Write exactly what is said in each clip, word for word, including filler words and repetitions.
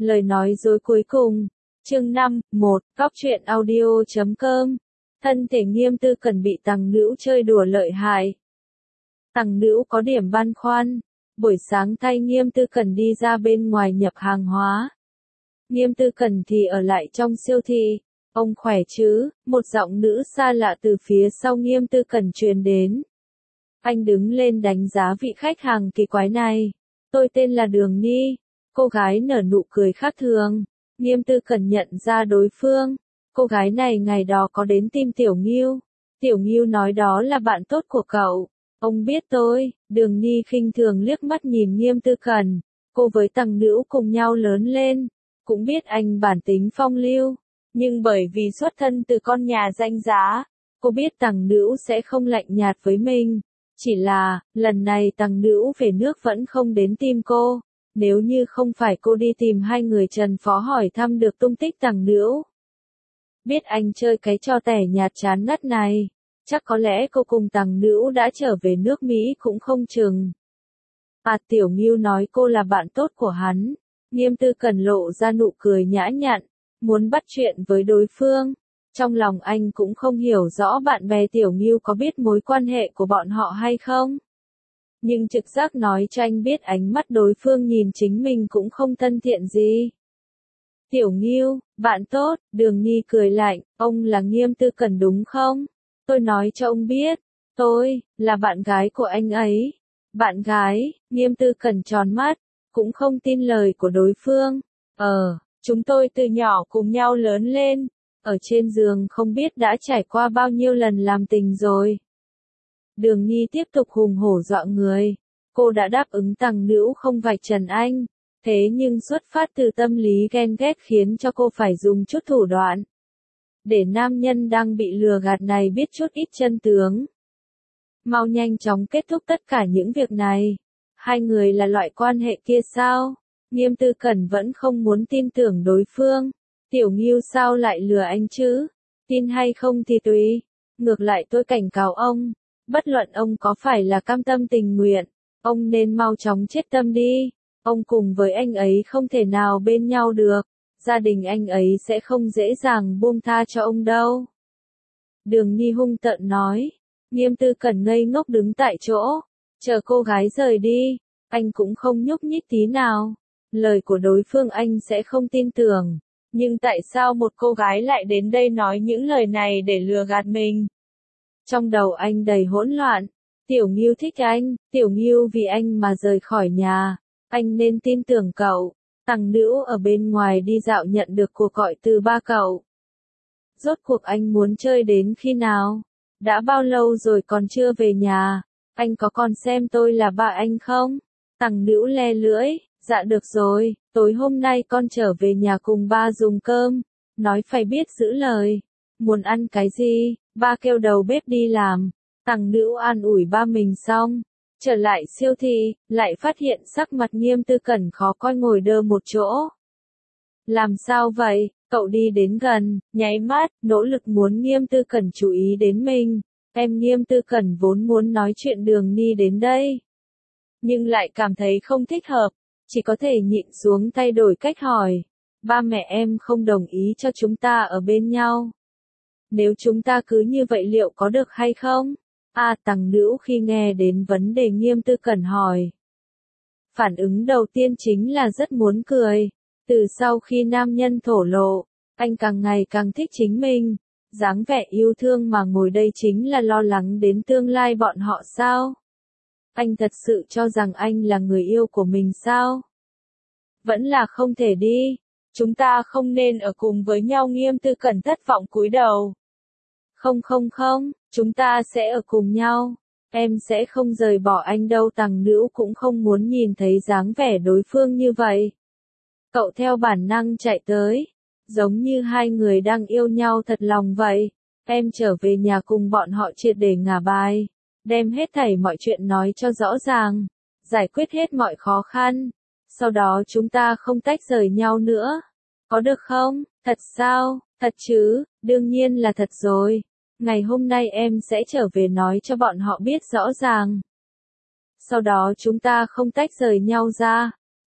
Lời nói dối cuối cùng. Chương năm, một, Góc truyện audio chấm com. Thân thể Nghiêm Tư Cẩn bị Tằng Nữu chơi đùa lợi hại. Tằng Nữu có điểm băn khoăn. Buổi sáng thay Nghiêm Tư Cẩn đi ra bên ngoài nhập hàng hóa. Nghiêm Tư Cẩn thì ở lại trong siêu thị. Ông khỏe chứ? Một giọng nữ xa lạ từ phía sau Nghiêm Tư Cẩn truyền đến. Anh đứng lên đánh giá vị khách hàng kỳ quái này. Tôi tên là Đường Ni. Cô gái nở nụ cười khác thường. Nghiêm Tư Cẩn nhận ra đối phương. Cô gái này ngày đó có đến tìm Tiểu Ngưu. Tiểu Ngưu nói đó là bạn tốt của cậu. Ông biết tôi. Đường Ni khinh thường liếc mắt nhìn Nghiêm Tư Cẩn. Cô với Tằng Nữu cùng nhau lớn lên. Cũng biết anh bản tính phong lưu. Nhưng bởi vì xuất thân từ con nhà danh giá, cô biết Tằng Nữu sẽ không lạnh nhạt với mình. Chỉ là, lần này Tằng Nữu về nước vẫn không đến tìm cô. Nếu như không phải cô đi tìm hai người Trần Phó hỏi thăm được tung tích Tằng Nữu. Biết anh chơi cái trò tẻ nhạt chán ngắt này, chắc có lẽ cô cùng Tằng Nữu đã trở về nước Mỹ cũng không chừng. À, Tiểu Ngưu nói cô là bạn tốt của hắn. Nghiêm Tư Cẩn lộ ra nụ cười nhã nhặn, muốn bắt chuyện với đối phương. Trong lòng anh cũng không hiểu rõ bạn bè Tiểu Ngưu có biết mối quan hệ của bọn họ hay không. Nhưng trực giác nói cho anh biết ánh mắt đối phương nhìn chính mình cũng không thân thiện gì. Tiểu Ngưu, bạn tốt, Đường Nhi cười lạnh, ông là Nghiêm Tư Cẩn đúng không? Tôi nói cho ông biết, tôi, là bạn gái của anh ấy. Bạn gái, Nghiêm Tư Cẩn tròn mắt, cũng không tin lời của đối phương. Ờ, chúng tôi từ nhỏ cùng nhau lớn lên, ở trên giường không biết đã trải qua bao nhiêu lần làm tình rồi. Đường Nhi tiếp tục hùng hổ dọa người. Cô đã đáp ứng Tằng Nữu không vạch trần anh. Thế nhưng xuất phát từ tâm lý ghen ghét khiến cho cô phải dùng chút thủ đoạn. Để nam nhân đang bị lừa gạt này biết chút ít chân tướng. Mau nhanh chóng kết thúc tất cả những việc này. Hai người là loại quan hệ kia sao? Nghiêm Tư Cẩn vẫn không muốn tin tưởng đối phương. Tiểu Ngưu sao lại lừa anh chứ? Tin hay không thì tùy. Ngược lại tôi cảnh cáo ông. Bất luận ông có phải là cam tâm tình nguyện, ông nên mau chóng chết tâm đi. Ông cùng với anh ấy không thể nào bên nhau được. Gia đình anh ấy sẽ không dễ dàng buông tha cho ông đâu. Đường Nhi hung tợn nói. Nghiêm Tư Cẩn ngây ngốc đứng tại chỗ. Chờ cô gái rời đi. Anh cũng không nhúc nhích tí nào. Lời của đối phương anh sẽ không tin tưởng. Nhưng tại sao một cô gái lại đến đây nói những lời này để lừa gạt mình? Trong đầu anh đầy hỗn loạn. Tiểu Ngưu thích anh, Tiểu Ngưu vì anh mà rời khỏi nhà. Anh nên tin tưởng cậu. Tằng Nữu ở bên ngoài đi dạo nhận được cuộc gọi từ ba cậu. Rốt cuộc anh muốn chơi đến khi nào? Đã bao lâu rồi còn chưa về nhà? Anh có còn xem tôi là ba anh không? Tằng Nữu le lưỡi. Dạ được rồi, tối hôm nay con trở về nhà cùng ba dùng cơm. Nói phải biết giữ lời. Muốn ăn cái gì? Ba kêu đầu bếp đi làm. Tằng Nữu an ủi ba mình xong. Trở lại siêu thị, lại phát hiện sắc mặt Nghiêm Tư Cẩn khó coi ngồi đơ một chỗ. Làm sao vậy? Cậu đi đến gần, nháy mắt, nỗ lực muốn Nghiêm Tư Cẩn chú ý đến mình. Em Nghiêm Tư Cẩn vốn muốn nói chuyện Đường Ni đến đây. Nhưng lại cảm thấy không thích hợp. Chỉ có thể nhịn xuống thay đổi cách hỏi. Ba mẹ em không đồng ý cho chúng ta ở bên nhau. Nếu chúng ta cứ như vậy liệu có được hay không? À, Tằng Nữu khi nghe đến vấn đề Nghiêm Tư Cẩn hỏi. Phản ứng đầu tiên chính là rất muốn cười. Từ sau khi nam nhân thổ lộ, anh càng ngày càng thích chính mình. Dáng vẻ yêu thương mà ngồi đây chính là lo lắng đến tương lai bọn họ sao? Anh thật sự cho rằng anh là người yêu của mình sao? Vẫn là không thể đi. Chúng ta không nên ở cùng với nhau. Nghiêm Tư Cẩn thất vọng cúi đầu. Không không không, chúng ta sẽ ở cùng nhau. Em sẽ không rời bỏ anh đâu. Tằng Nữu cũng không muốn nhìn thấy dáng vẻ đối phương như vậy. Cậu theo bản năng chạy tới. Giống như hai người đang yêu nhau thật lòng vậy. Em trở về nhà cùng bọn họ triệt để ngả bài. Đem hết thảy mọi chuyện nói cho rõ ràng. Giải quyết hết mọi khó khăn. Sau đó chúng ta không tách rời nhau nữa. Có được không? Thật sao? Thật chứ? Đương nhiên là thật rồi. Ngày hôm nay em sẽ trở về nói cho bọn họ biết rõ ràng. Sau đó chúng ta không tách rời nhau ra.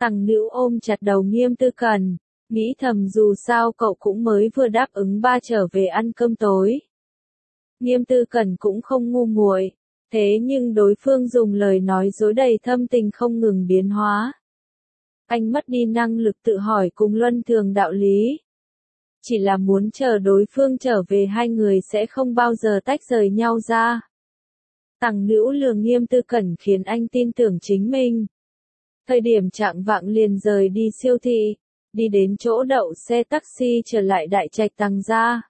Tằng Nữu ôm chặt đầu Nghiêm Tư Cẩn, nghĩ thầm dù sao cậu cũng mới vừa đáp ứng ba trở về ăn cơm tối. Nghiêm Tư Cẩn cũng không ngu muội, thế nhưng đối phương dùng lời nói dối đầy thâm tình không ngừng biến hóa. Anh mất đi năng lực tự hỏi cùng luân thường đạo lý. Chỉ là muốn chờ đối phương trở về hai người sẽ không bao giờ tách rời nhau ra. Tằng Nữu lừa Nghiêm Tư Cẩn khiến anh tin tưởng chính mình. Thời điểm chạng vạng liền rời đi siêu thị, đi đến chỗ đậu xe taxi trở lại đại trạch Tằng gia.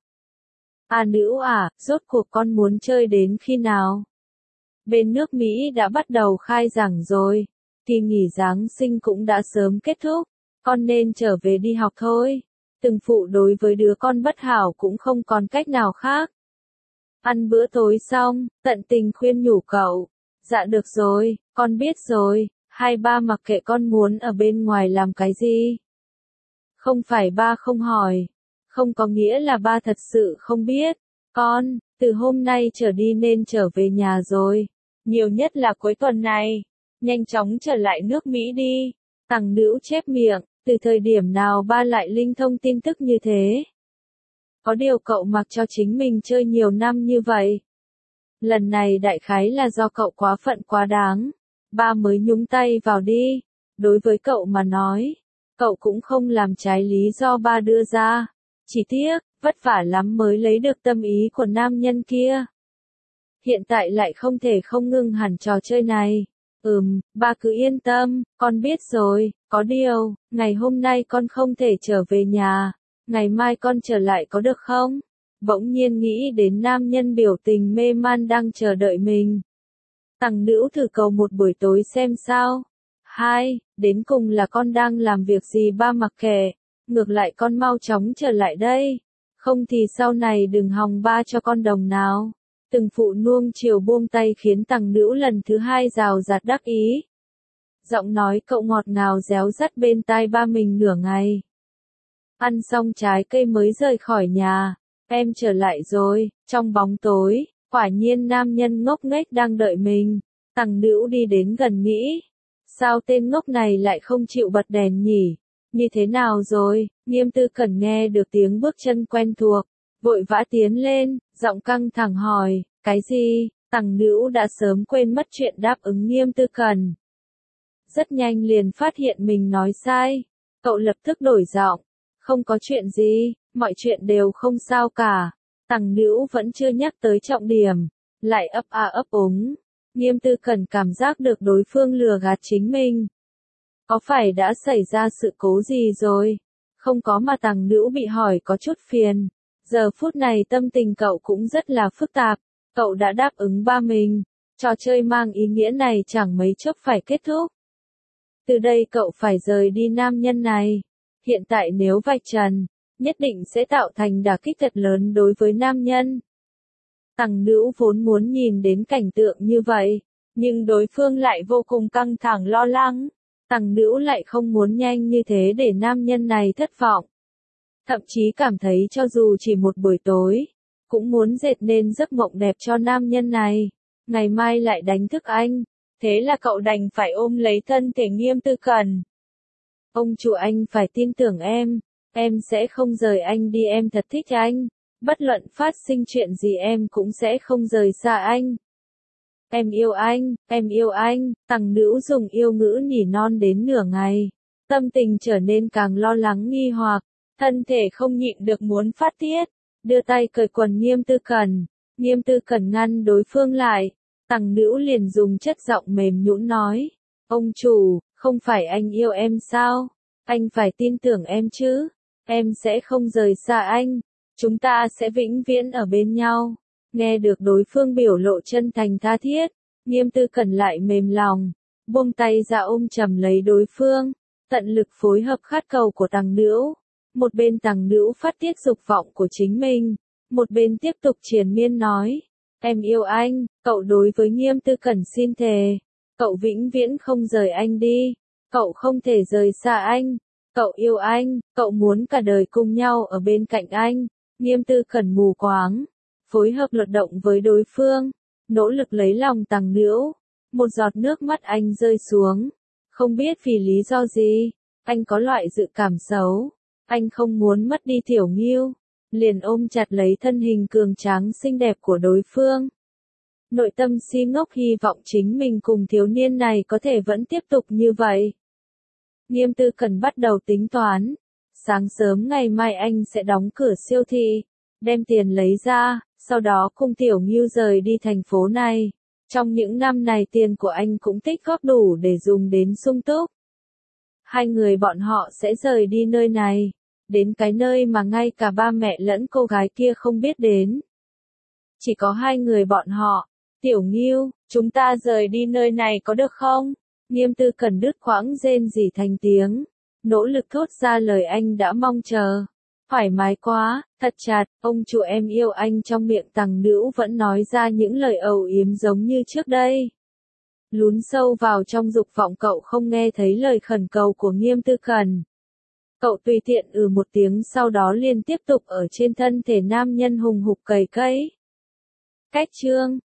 À Nữu à, rốt cuộc con muốn chơi đến khi nào? Bên nước Mỹ đã bắt đầu khai giảng rồi, kỳ nghỉ Giáng sinh cũng đã sớm kết thúc, con nên trở về đi học thôi. Từng phụ đối với đứa con bất hảo cũng không còn cách nào khác. Ăn bữa tối xong, tận tình khuyên nhủ cậu. Dạ được rồi, con biết rồi, hai ba mặc kệ con muốn ở bên ngoài làm cái gì. Không phải ba không hỏi, không có nghĩa là ba thật sự không biết. Con, từ hôm nay trở đi nên trở về nhà rồi. Nhiều nhất là cuối tuần này. Nhanh chóng trở lại nước Mỹ đi. Tằng Nữu chép miệng, từ thời điểm nào ba lại linh thông tin tức như thế? Có điều cậu mặc cho chính mình chơi nhiều năm như vậy. Lần này đại khái là do cậu quá phận quá đáng. Ba mới nhúng tay vào đi. Đối với cậu mà nói, cậu cũng không làm trái lý do ba đưa ra. Chỉ tiếc, vất vả lắm mới lấy được tâm ý của nam nhân kia. Hiện tại lại không thể không ngưng hẳn trò chơi này. Ừm, ba cứ yên tâm, con biết rồi, có điều, ngày hôm nay con không thể trở về nhà, ngày mai con trở lại có được không? Bỗng nhiên nghĩ đến nam nhân biểu tình mê man đang chờ đợi mình. Tằng Nữu thử cầu một buổi tối xem sao. Hai, đến cùng là con đang làm việc gì ba mặc kệ, ngược lại con mau chóng trở lại đây, không thì sau này đừng hòng ba cho con đồng nào. Từng phụ nuông chiều buông tay khiến Tằng Nữu lần thứ hai rào rạt đắc ý. Giọng nói cậu ngọt ngào réo rắt bên tai ba mình nửa ngày. Ăn xong trái cây mới rời khỏi nhà, em trở lại rồi, trong bóng tối, quả nhiên nam nhân ngốc nghếch đang đợi mình. Tằng Nữu đi đến gần nghĩ, sao tên ngốc này lại không chịu bật đèn nhỉ? Như thế nào rồi? Nghiêm Tư Cẩn nghe được tiếng bước chân quen thuộc, vội vã tiến lên, giọng căng thẳng hỏi, cái gì? Tằng Nữu đã sớm quên mất chuyện đáp ứng Nghiêm Tư Cẩn. Rất nhanh liền phát hiện mình nói sai, cậu lập tức đổi giọng, không có chuyện gì, mọi chuyện đều không sao cả. Tằng Nữu vẫn chưa nhắc tới trọng điểm, lại ấp a ấp úng. Nghiêm Tư Cẩn cảm giác được đối phương lừa gạt chính mình. Có phải đã xảy ra sự cố gì rồi? Không có mà Tằng Nữu bị hỏi có chút phiền. Giờ phút này tâm tình cậu cũng rất là phức tạp. Cậu đã đáp ứng ba mình. Trò chơi mang ý nghĩa này chẳng mấy chốc phải kết thúc. Từ đây cậu phải rời đi nam nhân này. Hiện tại nếu vạch trần, nhất định sẽ tạo thành đả kích thật lớn đối với nam nhân. Tằng Nữu vốn muốn nhìn đến cảnh tượng như vậy, nhưng đối phương lại vô cùng căng thẳng lo lắng. Tằng Nữu lại không muốn nhanh như thế để nam nhân này thất vọng. Thậm chí cảm thấy cho dù chỉ một buổi tối, cũng muốn dệt nên giấc mộng đẹp cho nam nhân này. Ngày mai lại đánh thức anh, thế là cậu đành phải ôm lấy thân thể Nghiêm Tư Cẩn. Ông chủ anh phải tin tưởng em, em sẽ không rời anh đi, em thật thích anh. Bất luận phát sinh chuyện gì em cũng sẽ không rời xa anh. Em yêu anh, em yêu anh, Tằng Nữu dùng yêu ngữ nỉ non đến nửa ngày. Tâm tình trở nên càng lo lắng nghi hoặc, thân thể không nhịn được muốn phát tiết. Đưa tay cởi quần Nghiêm Tư Cẩn, Nghiêm Tư Cẩn ngăn đối phương lại. Tằng Nữu liền dùng chất giọng mềm nhũn nói, ông chủ, không phải anh yêu em sao? Anh phải tin tưởng em chứ, em sẽ không rời xa anh. Chúng ta sẽ vĩnh viễn ở bên nhau. Nghe được đối phương biểu lộ chân thành tha thiết, Nghiêm Tư Cẩn lại mềm lòng, buông tay ra ôm chầm lấy đối phương, tận lực phối hợp khát cầu của Tằng Nữu. Một bên Tằng Nữu phát tiết dục vọng của chính mình, một bên tiếp tục triền miên nói, em yêu anh, cậu đối với Nghiêm Tư Cẩn xin thề, cậu vĩnh viễn không rời anh đi, cậu không thể rời xa anh, cậu yêu anh, cậu muốn cả đời cùng nhau ở bên cạnh anh. Nghiêm Tư Cẩn mù quáng, phối hợp luật động với đối phương, nỗ lực lấy lòng Tằng Nữu. Một giọt nước mắt anh rơi xuống, Không biết vì lý do gì, anh có loại dự cảm xấu. Anh không muốn mất đi Tiểu Ngưu, liền ôm chặt lấy thân hình cường tráng xinh đẹp của đối phương. Nội tâm si ngốc hy vọng chính mình cùng thiếu niên này có thể vẫn tiếp tục như vậy. Nghiêm Tư Cần bắt đầu tính toán. Sáng sớm ngày mai anh sẽ đóng cửa siêu thị, đem tiền lấy ra, sau đó cùng Tiểu Ngưu rời đi thành phố này. Trong những năm này tiền của anh cũng tích góp đủ để dùng đến sung túc. Hai người bọn họ sẽ rời đi nơi này, đến cái nơi mà ngay cả ba mẹ lẫn cô gái kia không biết đến. Chỉ có hai người bọn họ. Tiểu Ngưu, chúng ta rời đi nơi này có được không? Nghiêm Tư Cần đứt quãng rên rỉ thành tiếng, nỗ lực thốt ra lời anh đã mong chờ. Thoải mái quá, thật chặt, ông chủ em yêu anh trong miệng Tằng Nữu vẫn nói ra những lời âu yếm giống như trước đây. Lún sâu vào trong dục vọng cậu không nghe thấy lời khẩn cầu của Nghiêm Tư Cần. Cậu tùy tiện ừ một tiếng sau đó liền tiếp tục ở trên thân thể nam nhân hùng hục cày cấy. Cách chương